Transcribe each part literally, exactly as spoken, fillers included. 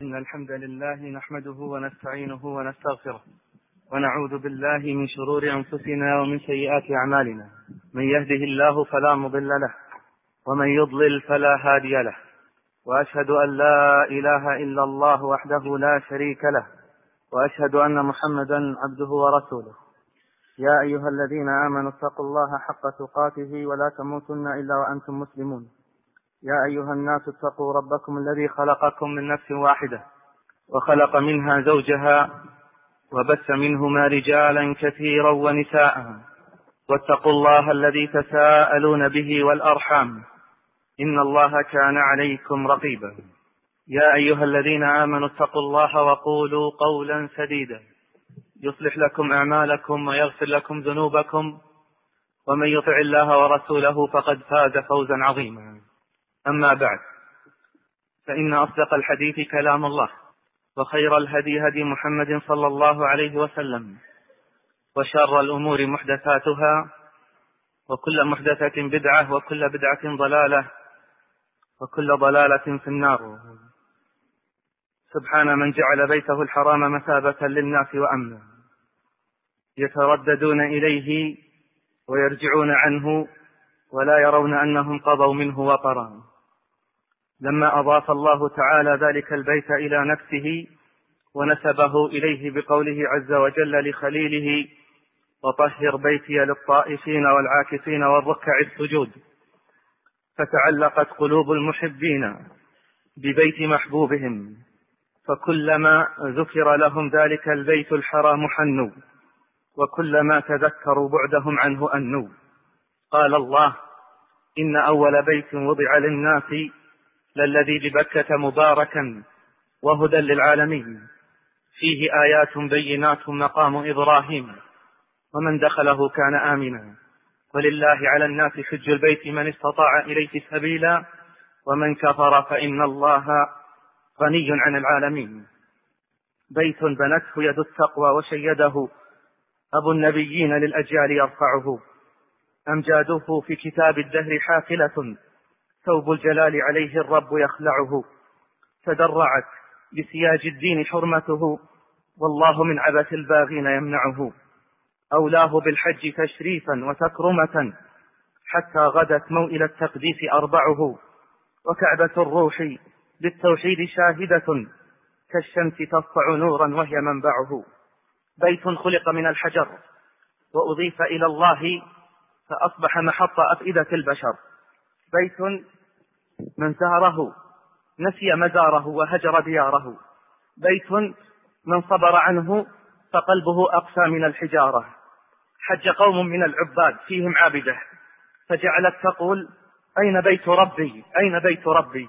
إن الحمد لله نحمده ونستعينه ونستغفره ونعوذ بالله من شرور أنفسنا ومن سيئات أعمالنا. من يهده الله فلا مضل له ومن يضلل فلا هادي له، وأشهد أن لا إله إلا الله وحده لا شريك له، وأشهد أن محمدا عبده ورسوله. يا أيها الذين آمنوا اتقوا الله حق تقاته ولا تموتن إلا وأنتم مسلمون. يا أيها الناس اتقوا ربكم الذي خلقكم من نفس واحدة وخلق منها زوجها وبث منهما رجالا كثيرا ونساء، واتقوا الله الذي تساءلون به والأرحام إن الله كان عليكم رقيبا. يا أيها الذين آمنوا اتقوا الله وقولوا قولا سديدا يصلح لكم أعمالكم ويغفر لكم ذنوبكم، ومن يطع الله ورسوله فقد فاز فوزا عظيما. أما بعد، فإن أصدق الحديث كلام الله، وخير الهدي هدي محمد صلى الله عليه وسلم، وشر الأمور محدثاتها، وكل محدثة بدعة، وكل بدعة ضلالة، وكل ضلالة في النار. سبحان من جعل بيته الحرام مثابة للناس وأمنا، يترددون إليه ويرجعون عنه ولا يرون أنهم قضوا منه وطرا. لما أضاف الله تعالى ذلك البيت إلى نفسه ونسبه إليه بقوله عز وجل لخليله: وطهر بيتي للطائفين والعاكفين والركع السجود، فتعلقت قلوب المحبين ببيت محبوبهم، فكلما ذكر لهم ذلك البيت الحرام حنوا، وكلما تذكروا بعدهم عنه أنوا. قال الله: إن أول بيت وضع للناس للذي ببكة مباركا وهدى للعالمين، فيه آيات بينات مقام إبراهيم، ومن دخله كان آمنا، ولله على الناس حج البيت من استطاع إليه سبيلا، ومن كفر فإن الله غني عن العالمين. بيت بنته يد التقوى وشيده أبو النبيين للأجيال يرفعه، أمجاده في كتاب الدهر حافلة، ثوب الجلال عليه الرب يخلعه، تدرعت بسياج الدين حرمته، والله من عبث الباغين يمنعه. أولاه بالحج تشريفا وتكرمة، حتى غدت موئل التقديس أربعه، وكعبة الروح بالتوحيد شاهدة، كالشمس تسطع نورا وهي منبعه. بيت خلق من الحجر وأضيف إلى الله فأصبح محط أفئدة البشر. بيت من زاره نسي مزاره وهجر دياره. بيت من صبر عنه فقلبه أقسى من الحجارة. حج قوم من العباد فيهم عابده، فجعلت تقول: أين بيت ربي؟ أين بيت ربي؟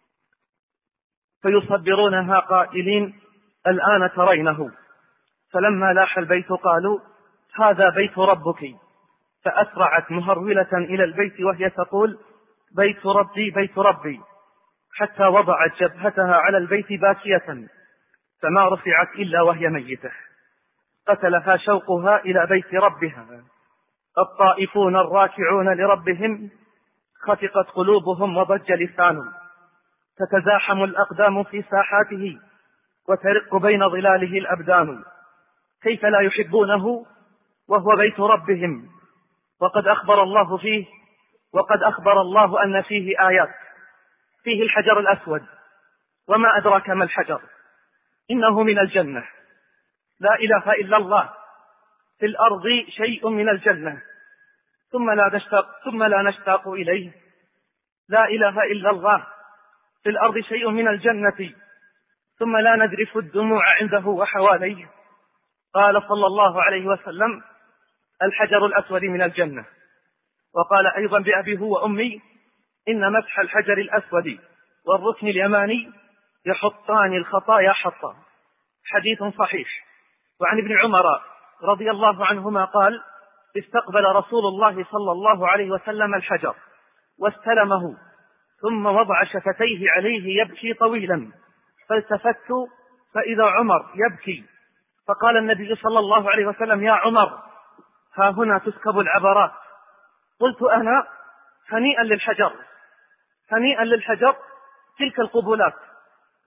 فيصبرونها قائلين: الآن ترينه. فلما لاح البيت قالوا: هذا بيت ربك. فأسرعت مهرولة إلى البيت وهي تقول: بيت ربي بيت ربي، حتى وضعت جبهتها على البيت باكية، فما رفعت إلا وهي ميتة. قتلها شوقها إلى بيت ربها. الطائفون الراكعون لربهم خفقت قلوبهم وضج لسانهم، تتزاحم الأقدام في ساحاته وترق بين ظلاله الأبدان. كيف لا يحبونه وهو بيت ربهم؟ وقد أخبر الله فيه وقد أخبر الله أن فيه آيات. فيه الحجر الأسود، وما أدراك ما الحجر؟ إنه من الجنة. لا إله إلا الله. في الأرض شيء من الجنة ثم لا نشتاق, ثم لا نشتاق إليه. لا إله إلا الله. في الأرض شيء من الجنة ثم لا ندرف الدموع عنده وحواليه. قال صلى الله عليه وسلم: الحجر الأسود من الجنة. وقال أيضا بأبي هو وأمي: إن مسح الحجر الأسود والركن اليماني يحطان الخطايا حطا. حديث صحيح. وعن ابن عمر رضي الله عنهما قال: استقبل رسول الله صلى الله عليه وسلم الحجر واستلمه، ثم وضع شفتيه عليه يبكي طويلا، فالتفت فإذا عمر يبكي، فقال النبي صلى الله عليه وسلم: يا عمر، ها هنا تسكب العبرات. قلت أنا: هنيئا للحجر، هنيئا للحجر، تلك القبلات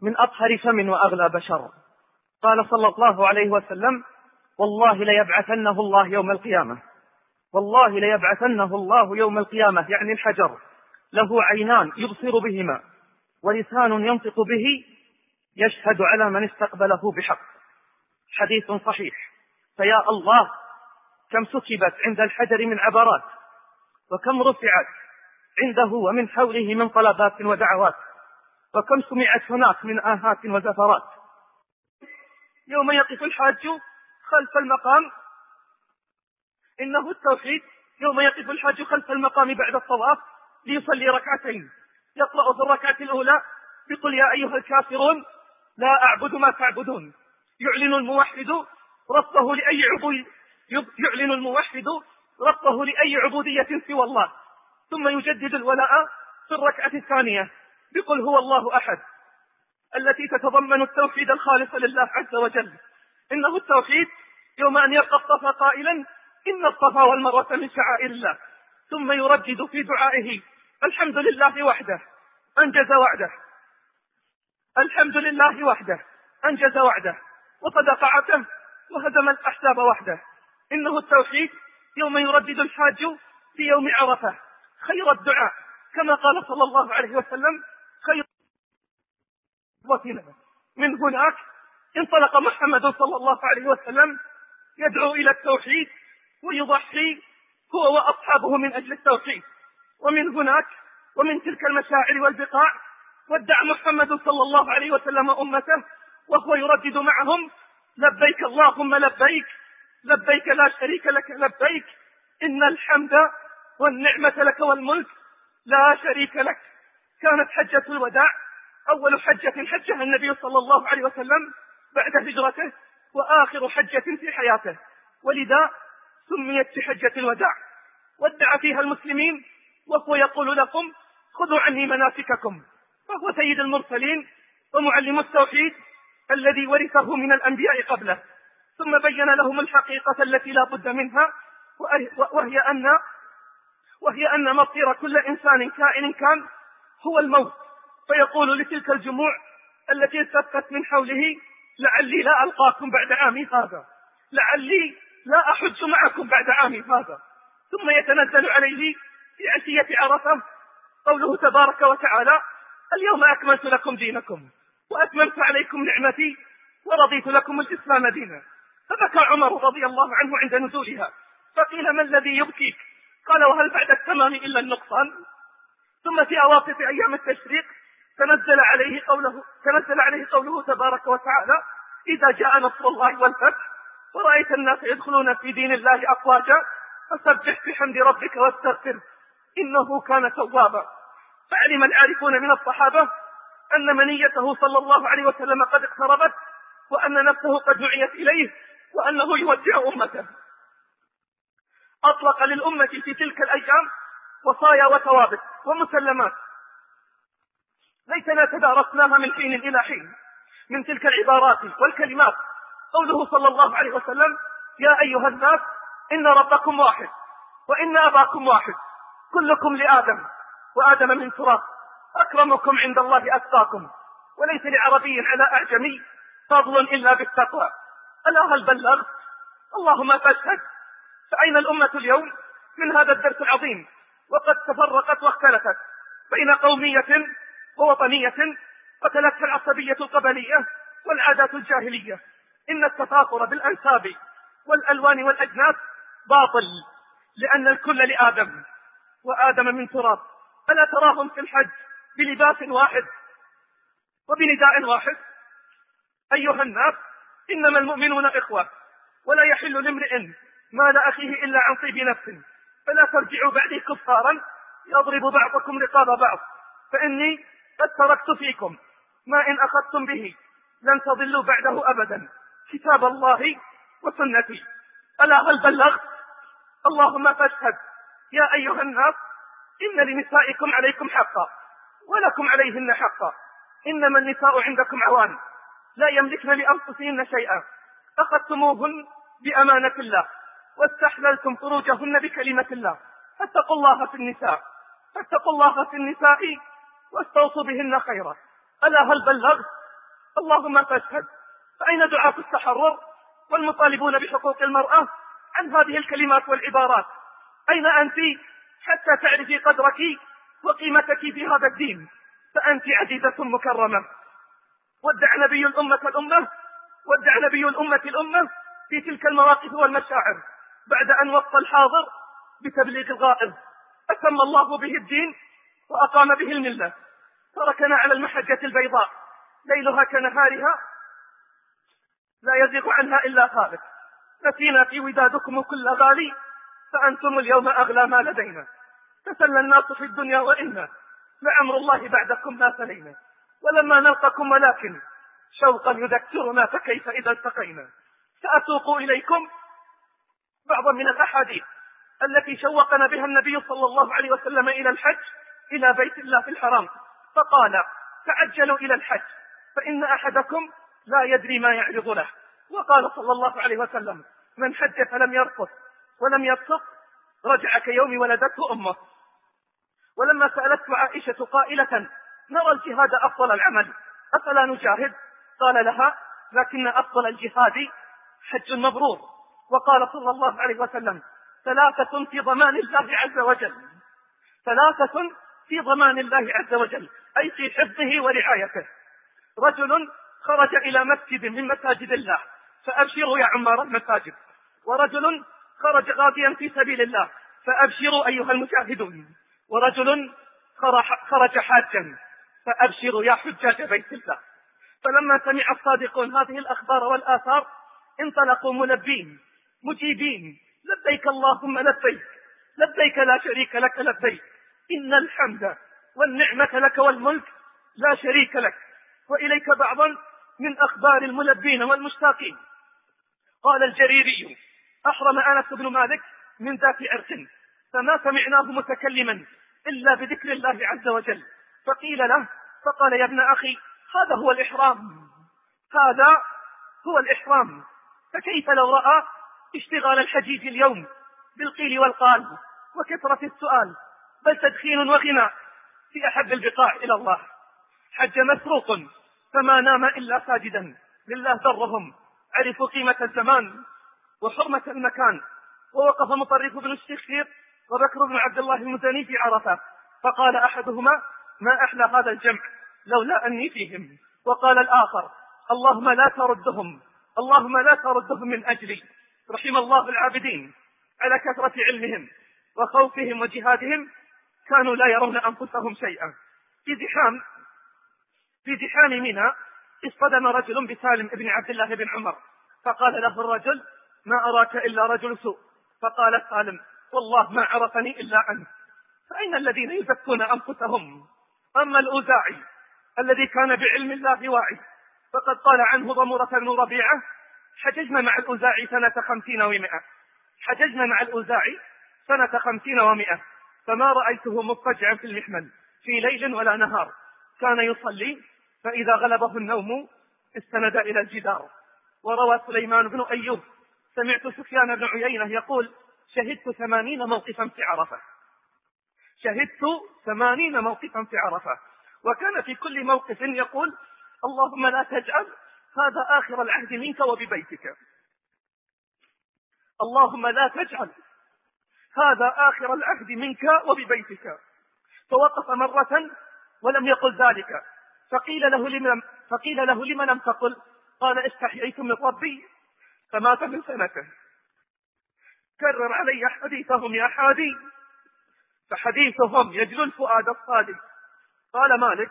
من أطهر فم وأغلى بشر. قال صلى الله عليه وسلم: والله ليبعثنه الله يوم القيامة، والله ليبعثنه الله يوم القيامة، يعني الحجر، له عينان يبصر بهما ولسان ينطق به، يشهد على من استقبله بحق. حديث صحيح. فيا الله، كم سكبت عند الحجر من عبرات، وكم رفعت عنده ومن حوله من طلبات ودعوات، وكم سمعت هناك من آهات وزفرات. يوم يقف الحاج خلف المقام، إنه التوحيد، يوم يقف الحاج خلف المقام بعد الطواف ليصلي ركعتين، يقرأ في الركعة الأولى بقل يا أيها الكافرون لا أعبد ما تعبدون، يعلن الموحد ربطه لأي عبود يعلن الموحد ربطه لأي عبودية سوى الله، ثم يجدد الولاء في الركعة الثانية بقل هو الله أحد، التي تتضمن التوحيد الخالص لله عز وجل. إنه التوحيد يوم أن يلقى الصفا قائلا إن الصفا والمروة من شعائر الله، ثم يردد في دعائه الحمد لله وحده أنجز وعده، الحمد لله وحده أنجز وعده وصدق عهده وهزم الأحزاب وحده. إنه التوحيد يوم يردد الحاج في يوم عرفة خير الدعاء، كما قال صلى الله عليه وسلم: خير وسيلة. من هناك انطلق محمد صلى الله عليه وسلم يدعو إلى التوحيد ويضحي هو وأصحابه من أجل التوحيد. ومن هناك ومن تلك المشاعر والبقاع ودع محمد صلى الله عليه وسلم أمته وهو يردد معهم: لبيك اللهم لبيك، لبيك لا شريك لك لبيك، إن الحمد والنعمة لك والملك لا شريك لك. كانت حجة الوداع أول حجة حجها النبي صلى الله عليه وسلم بعد هجرته، وآخر حجة في حياته، ولذا سميت بحجة الوداع. ودع فيها المسلمين وهو يقول لهم: خذوا عني مناسككم، فهو سيد المرسلين ومعلم التوحيد الذي ورثه من الأنبياء قبله. ثم بين لهم الحقيقة التي لا بد منها، وهي أن وهي أن مصير كل إنسان كائن كان هو الموت. فيقول لتلك الجموع التي التفت من حوله: لعلي لا ألقاكم بعد عامي هذا، لعلي لا أحج معكم بعد عامي هذا. ثم يتنزل عليه في عشية عرفة قوله تبارك وتعالى: اليوم أكملت لكم دينكم وأتممت عليكم نعمتي ورضيت لكم الإسلام دينا. فبكى عمر رضي الله عنه عند نزولها، فقيل: ما الذي يبكيك؟ قال: وهل بعد التمام إلا النقصان؟ ثم في أواسط أيام التشريق تنزل عليه قوله تنزل عليه قوله تبارك وتعالى: إذا جاء نصر الله والفتح ورأيت الناس يدخلون في دين الله أفواجا فسبح بحمد ربك واستغفر إنه كان توابا. فعلم العارفون من الصحابة أن منيته صلى الله عليه وسلم قد اقتربت، وأن نفسه قد دعيت إليه، وأنه يودع أمته. أطلق للأمة في تلك الأيام وصايا وثوابت ومسلمات ليتنا تدارسناها من حين إلى حين. من تلك العبارات والكلمات قوله صلى الله عليه وسلم: يا أيها الناس إن ربكم واحد وإن أباكم واحد، كلكم لآدم وآدم من تراب، أكرمكم عند الله أتقاكم، وليس لعربي على أعجمي فضل إلا بالتقوى. ألا هل بلغت؟ اللهم فاشهد. فأين الأمة اليوم من هذا الدرس العظيم؟ وقد تفرقت واختلفت بين قومية ووطنية، قتلتها العصبية القبلية والعادات الجاهلية. إن التفاخر بالأنساب والألوان والأجناس باطل، لأن الكل لآدم وآدم من تراب. ألا تراهم في الحج بلباس واحد وبنداء واحد؟ أيها الناس، إنما المؤمنون إخوة، ولا يحل لامرئ مال أخيه إلا عن طيب نفس، فلا ترجعوا بعدي كفارا يضرب بعضكم رقاب بعض، فإني قد تركت فيكم ما إن أخذتم به لن تضلوا بعده أبدا، كتاب الله وسنتي. ألا هل بلغت؟ اللهم فاشهد. يا أيها الناس، إن لنسائكم عليكم حقا ولكم عليهن حقا، إنما النساء عندكم عوان لا يملكن لأنفسهن شيئا، أخذتموهن بأمانة الله واستحللتم فروجهن بكلمة الله، فاتقوا الله في النساء فاتقوا الله في النساء واستوصوا بهن خيرا. ألا هل بلغت؟ اللهم فاشهد. فأين دعاة التحرر والمطالبون بحقوق المرأة عن هذه الكلمات والعبارات؟ أين أنت حتى تعرفي قدرك وقيمتك في هذا الدين؟ فأنت عزيزة مكرمة. ودع نبي الأمة الأمة ودع نبي الأمة الأمة في تلك المواقف والمشاعر بعد أن وصى الحاضر بتبليغ الغائب. أتم الله به الدين وأقام به الملة. تركنا على المحجة البيضاء ليلها كنهارها لا يزيغ عنها إلا خالق. نسينا في ودادكم كل غالي، فأنتم اليوم أغلى ما لدينا. تسلى الناس في الدنيا وإنا لأمر الله بعدكم ما سلينا. ولما نلقكم ولكن شوقا يذكرنا فكيف إذا التقينا. سأسوق إليكم بعضا من الأحاديث التي شوقنا بها النبي صلى الله عليه وسلم إلى الحج إلى بيت الله في الحرام، فقال: تعجلوا إلى الحج فإن أحدكم لا يدري ما يعرض له. وقال صلى الله عليه وسلم: من حج فلم يرفث ولم يفسق رجع كيوم ولدته أمه. ولما سألت عائشة قائلة: نرى الجهاد أفضل العمل أفلا نجاهد؟ قال لها: لكن أفضل الجهاد حج مبرور. وقال صلى الله عليه وسلم: ثلاثة في ضمان الله عز وجل ثلاثة في ضمان الله عز وجل أي في حفظه ورعايته: رجل خرج إلى مسجد من مساجد الله فأبشروا يا عمار المساجد، ورجل خرج غازيا في سبيل الله فأبشروا أيها المجاهدون، ورجل خرج حاجا فأبشروا يا حجاج بيت الله. فلما سمع الصادقون هذه الأخبار والآثار انطلقوا ملبين مجيبين: لبيك اللهم لبيك، لبيك لا شريك لك لبيك، إن الحمد والنعمة لك والملك لا شريك لك. وإليك بعضا من أخبار الملبين والمشتاقين. قال الجريري: أحرم أنس بن مالك من ذات عرق فما سمعناه متكلما إلا بذكر الله عز وجل، فقيل له فقال: يا ابن أخي هذا هو الإحرام هذا هو الإحرام فكيف لو رأى اشتغال الحجيج اليوم بالقيل والقال وكثرة السؤال، بل تدخين وغنى في أحب البقاع إلى الله. حج مسروق فما نام إلا ساجدا لله ضرهم، عرفوا قيمة الزمان وحرمة المكان. ووقف مطرف بن الشخير وبكر بن عبد الله المزني في عرفة، فقال أحدهما: ما أحلى هذا الجمع لولا أني فيهم. وقال الآخر: اللهم لا تردهم اللهم لا تردهم من أجلي. رحم الله العابدين على كثرة علمهم وخوفهم وجهادهم، كانوا لا يرون أنفسهم شيئا. في زحام في زحام منى اصطدم رجل بسالم بن عبد الله بن عمر، فقال له الرجل: ما أراك إلا رجل سوء. فقال سالم: والله ما عرفني إلا عنه. فأين الذين يزكون أنفسهم؟ أما الأوزاعي الذي كان بعلم الله واعي فقد قال عنه ضمرة بن ربيعة: حججنا مع الأوزاعي سنة خمسين ومئة حججنا مع الأوزاعي سنة خمسين ومئة فما رأيته مضطجعا في المحمل في ليل ولا نهار، كان يصلي فإذا غلبه النوم استند إلى الجدار. وروى سليمان بن أيوب: سمعت سفيان بن عيينة يقول: شهدت ثمانين موقفا في عرفة شهدت ثمانين موقفا في عرفة وكان في كل موقف يقول: اللهم لا تجعل هذا آخر العهد منك وببيتك اللهم لا تجعل هذا آخر العهد منك وببيتك. فوقف مرة ولم يقل ذلك، فقيل له لمن, فقيل له لمن لم تقل؟ قال: استحييت من ربي. فمات من سنته. كرر علي حديثهم يا حادي، فحديثهم يجلو الفؤاد الصادي. قال مالك: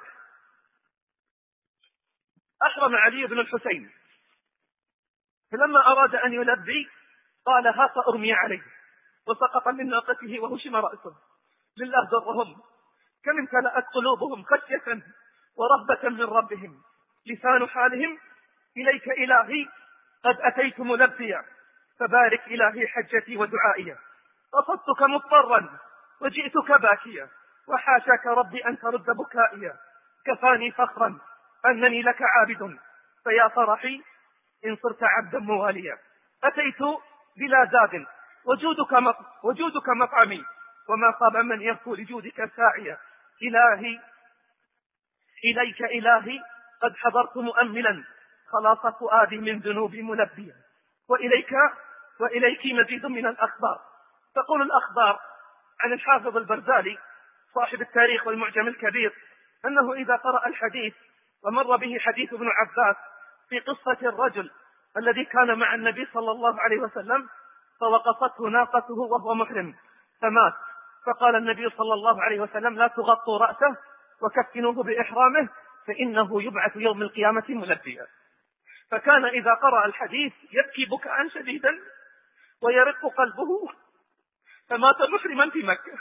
أحرم علي بن الحسين، فلما أراد أن يلبي قال: ها فأرمي عليه، وسقط من ناقته وهشم رأسه. لله ضرهم، كم امتلأت قلوبهم خشية ورهبة من ربهم. لسان حالهم: إليك إلهي قد أتيت ملبيا، فبارك إلهي حجتي ودعائي. قصدتك مضطرا وجئتك باكيا، وحاشاك ربي أن ترد بكائيا. كفاني فخرا أنني لك عابد، فيا فرحي إن صرت عبدا مواليا. أتيت بلا زاد وجودك, وجودك مطعمي، وما خاب من يغفو لجودك ساعيا. إلهي إليك إلهي قد حضرت مؤملا خلاص فؤادي من ذنوبي ملبيا. وإليك وإليك مزيد من الأخبار. تقول الأخبار عن الحافظ البرزالي صاحب التاريخ والمعجم الكبير أنه إذا قرأ الحديث ومر به حديث ابن عباس في قصة الرجل الذي كان مع النبي صلى الله عليه وسلم فوقفته ناقته وهو محرم فمات، فقال النبي صلى الله عليه وسلم: لا تغطوا رأسه وكفنوه بإحرامه فإنه يبعث يوم القيامة ملبيا. فكان إذا قرأ الحديث يبكي بكاء شديدا ويرق قلبه، فمات محرما في مكة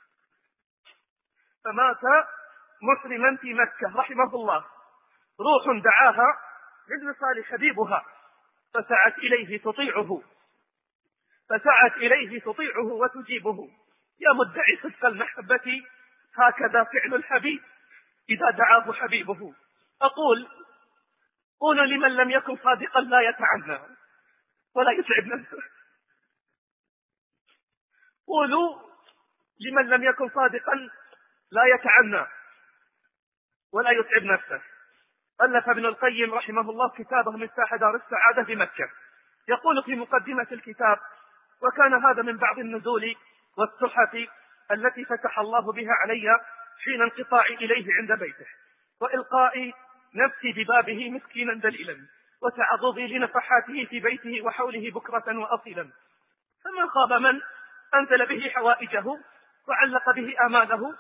فمات محرما في مكة رحمه الله. روح دعاها للوصال حبيبها فسعت إليه تطيعه فسعت إليه تطيعه وتجيبه. يا مدعي صدق المحبة هكذا فعل الحبيب إذا دعاه حبيبه. أقول: قولوا لمن لم يكن صادقا لا يتعنى ولا يتعب نفسه. قولوا لمن لم يكن صادقا لا يتعنى ولا يتعب نفسه. ألف ابن القيم رحمه الله كتابه مفتاح دار السعادة بمكة، يقول في مقدمة الكتاب: وكان هذا من بعض النزول والتحف التي فتح الله بها علي حين انقطاعي إليه عند بيته، وإلقائي نفسي ببابه مسكينا دليلا، وتعرضي لنفحاته في بيته وحوله بكرة وأصيلا. فما خاب من أنزل به حوائجه وعلق به آماله.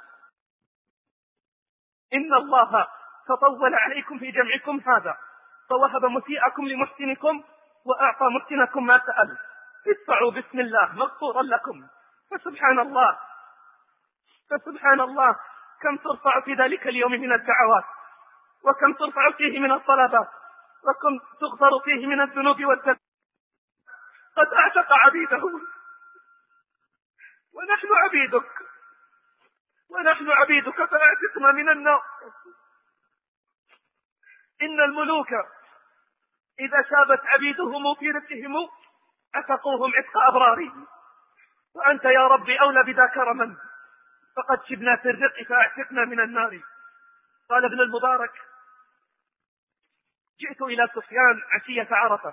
إن الله تطول عليكم في جمعكم هذا، فوهب مسيئكم لمحسنكم وأعطى محسنكم ما سأل. ادفعوا بسم الله مغفورا لكم. فسبحان الله فسبحان الله كم ترفع في ذلك اليوم من الدعوات، وكم ترفع فيه من الطلبات، وكم تغفر فيه من الذنوب والذنب. قد أعتق عبيده ونحن عبيدك ونحن عبيدك فأعتقنا من النار. إن الملوك إذا شابت عبيدهم في رقهم عتقوهم عتق أبرار، وأنت يا ربي أولى بذا كرما، فقد شبنا في الرق فأعتقنا من النار. قال ابن المبارك: جئت إلى سفيان عشية عرفة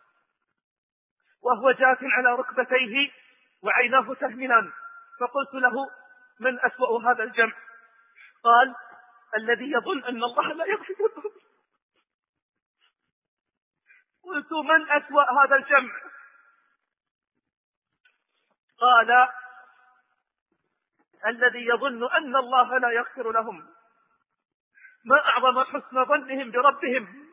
وهو جاث على ركبتيه وعيناه تهملان، فقلت له: من أسوأ هذا الجمع؟ قال: الذي يظن أن الله لا يغفر الذنوب. قلت: من أسوأ هذا الجمع؟ قال: الذي يظن أن الله لا يغفر لهم. ما أعظم حسن ظنهم بربهم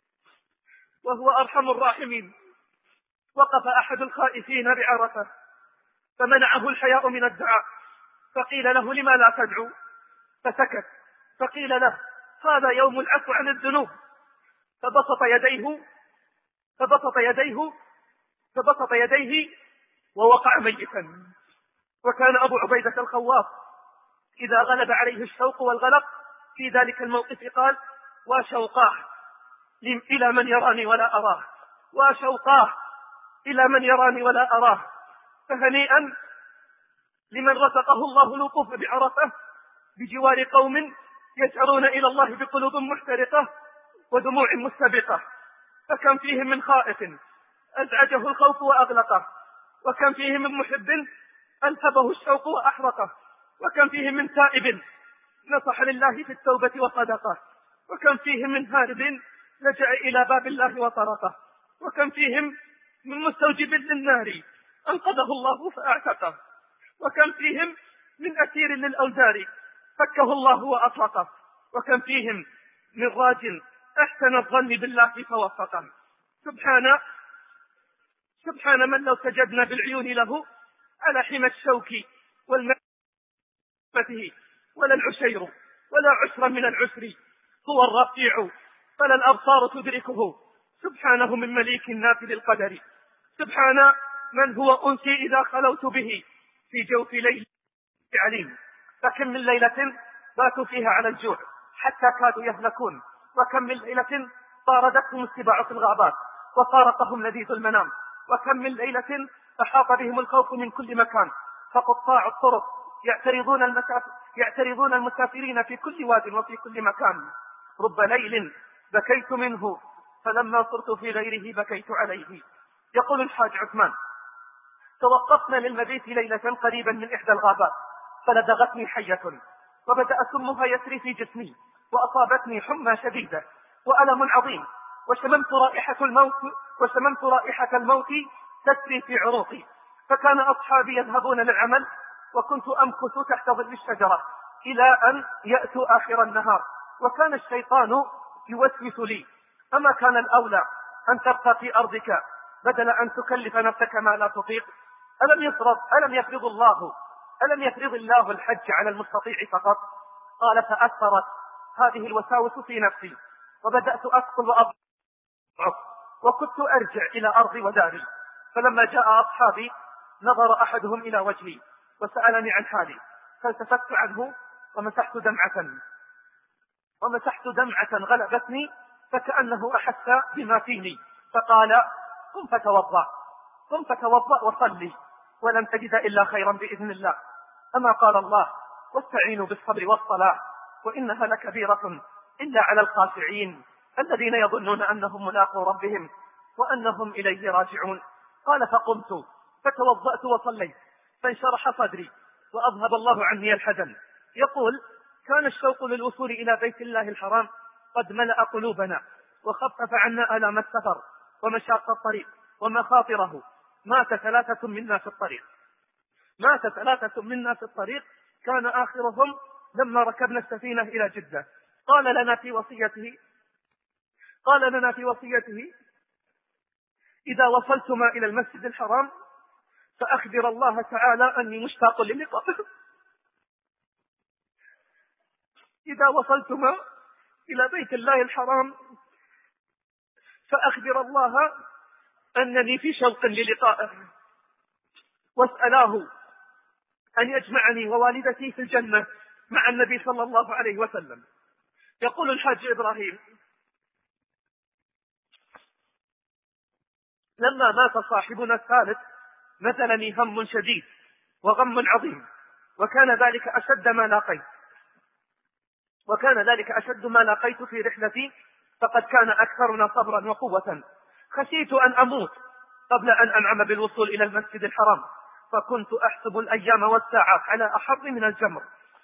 وهو أرحم الراحمين. وقف أحد الخائفين بعرفة فمنعه الحياء من الدعاء، فقيل له: لما لا تدعو؟ فسكت. فقيل له: هذا يوم العفو عن الذنوب. فبسط يديه فبسط يديه فبسط يديه ووقع ميتا. وكان أبو عبيدة الخواف إذا غلب عليه الشوق والغلق في ذلك الموقف قال: وشوقاه إلى من يراني ولا أراه وشوقاه إلى من يراني ولا أراه. فهنيئا لمن رزقه الله الوقوف بعرفة بجوار قوم يسعرون إلى الله بقلوب محترقة ودموع مستبقة. فكم فيهم من خائف أزعجه الخوف وأغلقه، وكم فيهم من محب ألهبه الشوق وأحرقه، وكم فيهم من تائب نصح لله في التوبة وصدقه، وكم فيهم من هارب لجأ إلى باب الله وطرقه، وكم فيهم من مستوجب للنار أنقذه الله فأعتقه، وكم فيهم من أسير للأوزار فكه الله وأطلقه، وكم فيهم من راج أحسن الظن بالله فوفقه. سبحان سبحان من لو سجدنا بالعيون له على حمى الشوك والمعرفة ولا العشير ولا عشرا من العسر، هو الرفيع فلا الأبصار تدركه. سبحانه من مليك نافذ القدر. سبحان من هو أنسي إذا خلوت به في جوف ليل عليم. فكم من ليلة باتوا فيها على الجوع حتى كادوا يهلكون، وكم من ليلة طاردتهم السباع في الغابات وفارقهم لذيذ المنام، وكم من ليلة أحاط بهم الخوف من كل مكان، فقطاع الطرق يعترضون, يعترضون المسافرين في كل واد وفي كل مكان. رب ليل بكيت منه، فلما صرت في غيره بكيت عليه. يقول الحاج عثمان: توقفنا للمبيت ليلة قريبا من إحدى الغابات، فلدغتني حية، وبدأ سمها يسري في جسمي، وأصابتني حمى شديدة وألم عظيم، وشممت رائحة الموت وشممت رائحة الموت تسري في عروقي. فكان أصحابي يذهبون للعمل، وكنت أمكث تحت ظل الشجرة إلى أن يأتوا آخر النهار، وكان الشيطان يوسوس لي: أما كان الأولى أن تبقى في أرضك بدل أن تكلف نفسك ما لا تطيق؟ ألم يفرض ألم يفرض الله ألم يفرض الله الحج على المستطيع فقط؟ قال: فأثرت هذه الوساوس في نفسي، وبدأت أثقل وأضعف، وكنت أرجع إلى أرضي وداري. فلما جاء أصحابي نظر أحدهم إلى وجهي وسألني عن حالي، فالتفت عنه ومسحت دمعة ومسحت دمعة غلبتني، فكأنه أحس بما فيني، فقال: قم فتوضأ قم فتوضأ وصلي، ولن تجد إلا خيرا بإذن الله. أما قال الله: واستعينوا بالصبر والصلاة وإنها لكبيرة إلا على الخاشعين الذين يظنون أنهم ملاقو ربهم وأنهم إليه راجعون. قال: فقمت فتوضأت وصليت، فانشرح صدري وأذهب الله عني الحزن. يقول: كان الشوق للوصول إلى بيت الله الحرام قد ملأ قلوبنا، وخفف عنا آلام السفر ومشاق الطريق ومخاطره. مات ثلاثة منا في الطريق مات ثلاثة منا في الطريق كان آخرهم لما ركبنا السفينة إلى جدة. قال لنا في وصيته قال لنا في وصيته: إذا وصلتما إلى المسجد الحرام فأخبر الله تعالى أني مشتاق للقائه إذا وصلتما إلى بيت الله الحرام فأخبر الله أنني في شوق للقائه، واسألاه أن يجمعني ووالدتي في الجنة مع النبي صلى الله عليه وسلم. يقول الحاج إبراهيم: لما مات صاحبنا الثالث نزلني هم شديد وغم عظيم، وكان ذلك أشد ما لاقيت وكان ذلك أشد ما لاقيت في رحلتي، فقد كان أكثرنا صبرا وقوة. خشيت أن أموت قبل أن أنعم بالوصول إلى المسجد الحرام، فكنت أحسب الأيام والساعات على أحر من الجمر.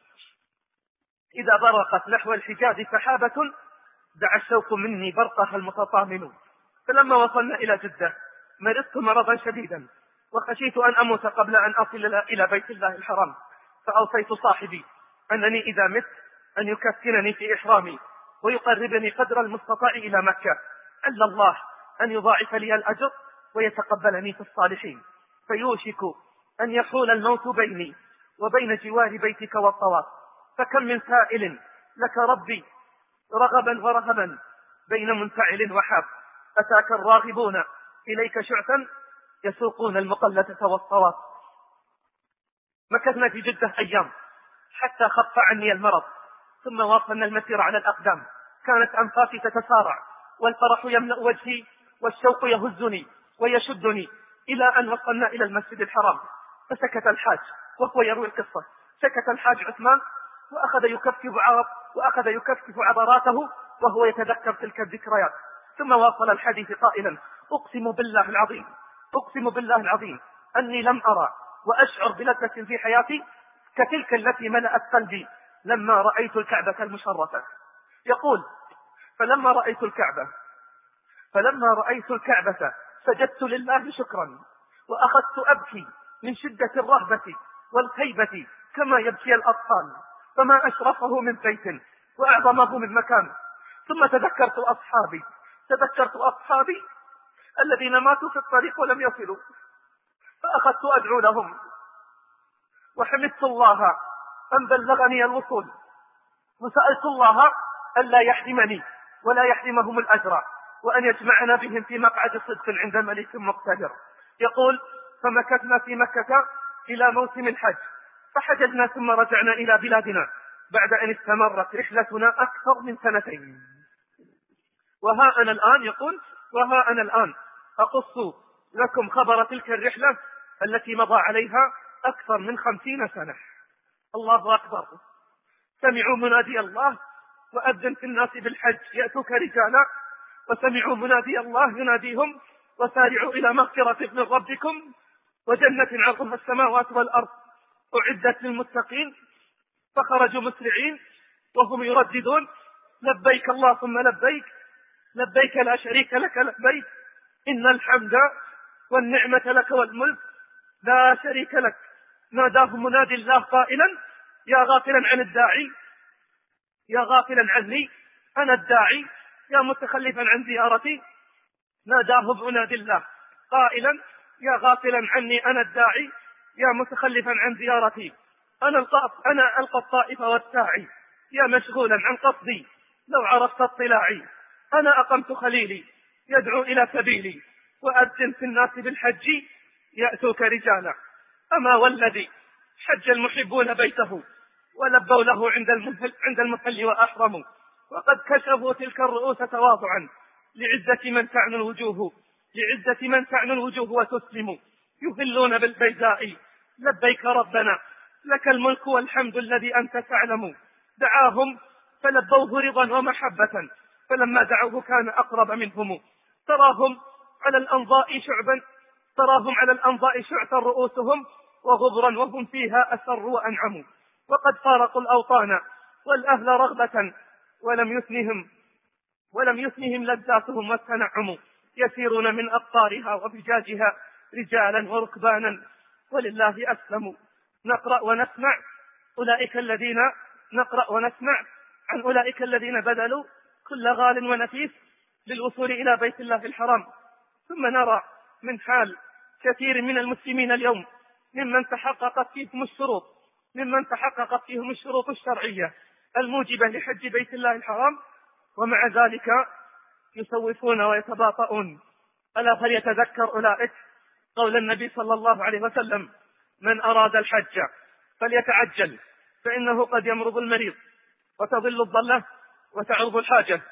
إذا برقت نحو الحجاز سحابة دعا الشوق مني برقها المتطامن. فلما وصلنا إلى جدة مرضت مرضا شديدا، وخشيت أن أموت قبل أن أصل إلى بيت الله الحرام، فأوصيت صاحبي أنني إذا مت أن يكفنني في إحرامي ويقربني قدر المستطاع إلى مكة، عل الله أن يضاعف لي الأجر ويتقبلني في الصالحين. فيوشك أن يحول الموت بيني وبين جوار بيتك والطواف، فكم من سائل لك ربي رغبا ورهبا بين منفعل وحاب، أتاك الراغبون إليك شعثا يسوقون المقلة والصواف. مكثنا في جدة أيام حتى خف عني المرض، ثم واصلنا المسير على الأقدام. كانت أنفاسي تتسارع والفرح يملأ وجهي والشوق يهزني ويشدني، إلى أن وصلنا إلى المسجد الحرام. فسكت الحاج وهو يروي القصة، سكت الحاج عثمان وأخذ يكفف وأخذ يكفف عبراته وهو يتذكر تلك الذكريات، ثم واصل الحديث قائلا: أقسم بالله العظيم أقسم بالله العظيم أني لم أرى وأشعر بلذة في حياتي كتلك التي ملأت قلبي لما رأيت الكعبة المشرفة. يقول: فلما رأيت الكعبة فلما رأيت الكعبة سجدت لله شكرا، وأخذت أبكي من شدة الرهبة والخيبة كما يبكي الأطفال، فما أشرفه من بيت وأعظمه من مكان. ثم تذكرت أصحابي تذكرت أصحابي الذين ماتوا في الطريق ولم يصلوا، فأخذت أدعو لهم، وحمدت الله أن بلغني الوصول، وسألت الله أن لا يحرمني ولا يحرمهم الأجر، وأن يجمعنا بهم في مقعد صدق عند ملك مقتدر. يقول: فمكثنا في مكة إلى موسم الحج، فحججنا ثم رجعنا إلى بلادنا بعد أن استمرت رحلتنا أكثر من سنتين. وها أنا الآن يقول وها أنا الآن أقص لكم خبر تلك الرحلة التي مضى عليها أكثر من خمسين سنة. الله أكبر. سمعوا منادي الله وأذن في الناس بالحج يأتوك رجالا وسمعوا منادي الله يناديهم وسارعوا إلى مغفرة من ربكم وجنة عرضها السماوات والأرض أعدت للمتقين، فخرجوا مسرعين وهم يرددون لبيك اللهم لبيك لبيك لا شريك لك لبيك إن الحمد والنعمة لك والملك لا شريك لك. ناداهم منادي الله قائلا يا غافلا عن الداعي يا غافلا عني أنا الداعي يا متخلفا عن زيارتي. ناداهم منادي الله قائلا يا غافلا عني أنا الداعي يا متخلفا عن زيارتي. أنا القاف أنا ألقى الطائف والساعي يا مشغولا عن قصدي لو عرفت اطلاعي. أنا أقمت خليلي يدعو إلى سبيلي وأذن في الناس بالحج يأتوك رجالا. أما والذي حج المحبون بيته ولبوا له عند المحل, عند المحل وأحرموا وقد كشفوا تلك الرؤوس تواضعا لعزة من تعنو الوجوه لعزة من تعنو الوجوه وتسلم يهلون بالبيداء لبيك ربنا لك الملك والحمد الذي أنت تعلم. دعاهم فلبوه رضا ومحبة فلما دعوه كان أقرب منهم. تراهم على الأنضاء شعبا تراهم على الأنضاء شعثا رؤوسهم وغبرا وهم فيها أسروا وأنعموا. وقد فارقوا الأوطان والأهل رغبة ولم يثنهم ولم يثنهم لذاتهم والتنعم. يسيرون من أقطارها وفجاجها رجالا وركبانا ولله أسلموا. نقرأ ونسمع أولئك الذين نقرأ ونسمع عن أولئك الذين بذلوا كل غال ونفيس للوصول إلى بيت الله الحرام. ثم نرى من حال كثير من المسلمين اليوم ممن تحققت فيهم الشروط ممن تحققت فيهم الشروط الشرعية الموجبة لحج بيت الله الحرام ومع ذلك يسوفون ويتباطؤون. ألا فليتذكر أولئك قول النبي صلى الله عليه وسلم من أراد الحج فليتعجل فإنه قد يمرض المريض وتضل الضلة وتعرض الحاجة.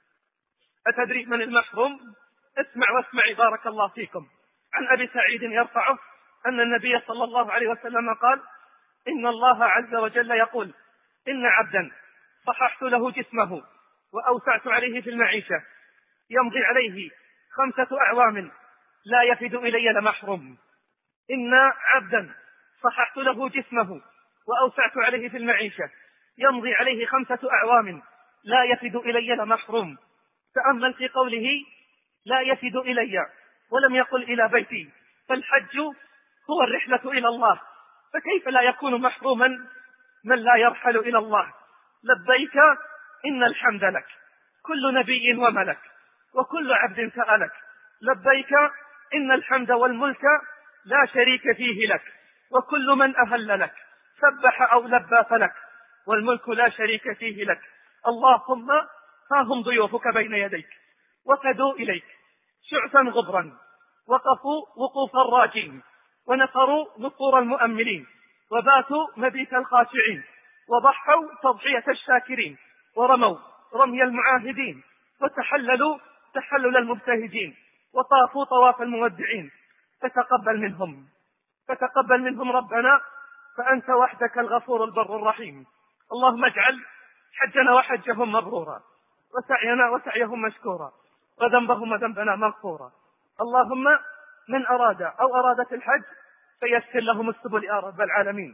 أتدري من المحروم؟ اسمع واسمعي بارك الله فيكم. عن أبي سعيد يرفعه أن النبي صلى الله عليه وسلم قال إن الله عز وجل يقول إن عبدا صححت له جسمه وأوسعت عليه في المعيشة يمضي عليه خمسة أعوام لا يفد إلي لمحروم. إن عبدا صححت له جسمه وأوسعت عليه في المعيشة يمضي عليه خمسة أعوام لا يفد إلي لمحروم. تأمل في قوله لا يفد إلي ولم يقل إلى بيتي، فالحج هو الرحلة إلى الله، فكيف لا يكون محروما من لا يرحل إلى الله؟ لبيك إن الحمد لك كل نبي وملك وكل عبد سألك. لبيك إن الحمد والملك لا شريك فيه لك وكل من أهل لك سبح أو لبى فلك والملك لا شريك فيه لك. اللهم ها هم ضيوفك بين يديك وفدوا إليك شعثا غبرا وقفوا وقوف الراجين ونفروا نفور المؤملين وباتوا مبيت الخاشعين وضحوا تضحية الشاكرين ورموا رمي المعاهدين وتحللوا تحلل المبتهجين وطافوا طواف المودعين. فتقبل منهم فتقبل منهم ربنا فأنت وحدك الغفور البر الرحيم. اللهم اجعل حجنا وحجهم مبرورا وسعينا وسعيهم مشكورا وذنبهم وذنبنا مغفورا. اللهم من أراد أو أرادت الحج فيسر لهم السبل يا رب العالمين،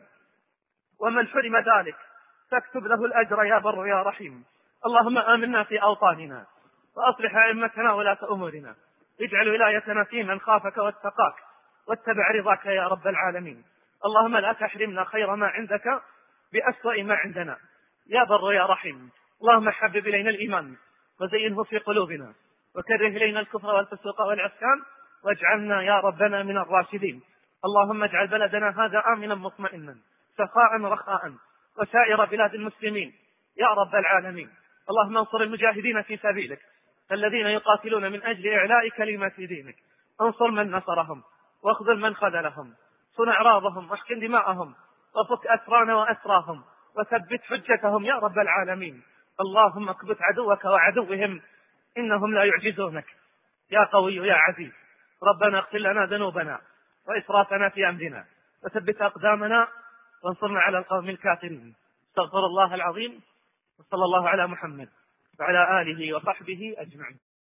ومن حرم ذلك فاكتب له الأجر يا بر يا رحيم. اللهم آمنا في أوطاننا وأصلح أئمتنا ولاة أمورنا، اجعل ولايتنا في من خافك واتقاك واتبع رضاك يا رب العالمين. اللهم لا تحرمنا خير ما عندك بأسوأ ما عندنا يا بر يا رحيم. اللهم حبب إلينا الإيمان وزينه في قلوبنا وكره إلينا الكفر والفسوق والعصيان واجعلنا يا ربنا من الراشدين. اللهم اجعل بلدنا هذا آمنا مطمئنا سخاء رخاء وسائر بلاد المسلمين يا رب العالمين. اللهم انصر المجاهدين في سبيلك الذين يقاتلون من أجل إعلاء كلمة دينك. انصر من نصرهم واخذل من خذلهم، صن أعراضهم واحقن دماءهم وفك أسرانا وأسراهم وثبت حجتهم يا رب العالمين. اللهم اكبت عدوك وعدوهم إنهم لا يعجزونك يا قوي يا عزيز. ربنا اغفر لنا ذنوبنا وإسرافنا في أمرنا وثبت أقدامنا وانصرنا على القوم الكافرين. استغفر الله العظيم وصلى الله على محمد وعلى آله وصحبه أجمعين.